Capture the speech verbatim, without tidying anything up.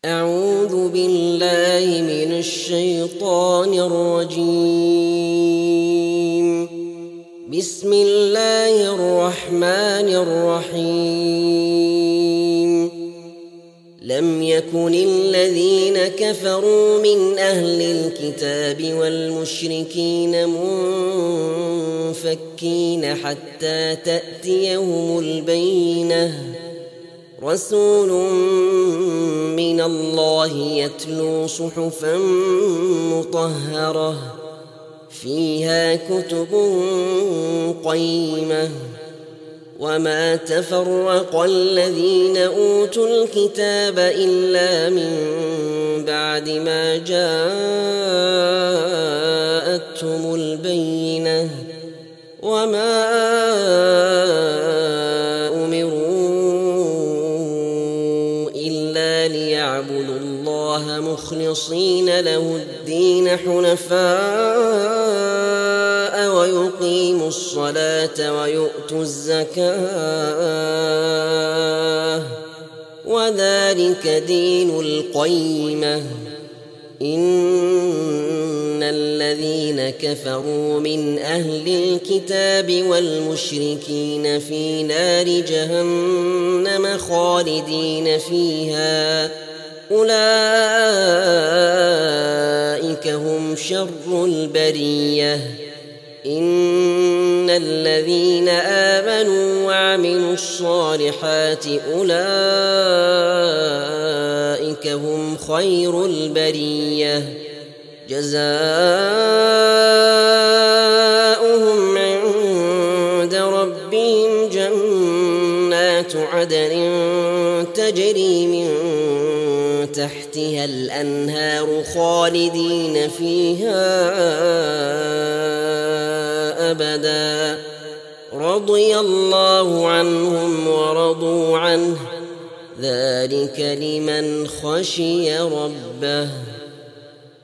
أعوذ بالله من الشيطان الرجيم. بسم الله الرحمن الرحيم. لم يكن الذين كفروا من أهل الكتاب والمشركين منفكين حتى تأتيهم البينة، رسول من الله يتلو صحفا مطهرة فيها كتب قيمة. وما تفرق الذين أوتوا الكتاب إلا من بعد ما جاءتهم البينة، وما أمروا إلا ليعبدوا الله مخلصين له الدين حنفاء ويقيموا الصلاة ويؤتوا الزكاة، وذلك دين القيمة. إن الذين كفروا من أهل الكتاب والمشركين في نار جهنم خالدين فيها، أولئك هم شر البرية. إن الذين آمنوا وعملوا الصالحات أولئك هم خير البرية، جزاؤهم عند ربهم جنات عدن تجري من تحتها الأنهار خالدين فيها أبدا، رضي الله عنهم ورضوا عنه، ذلك لمن خشي ربه.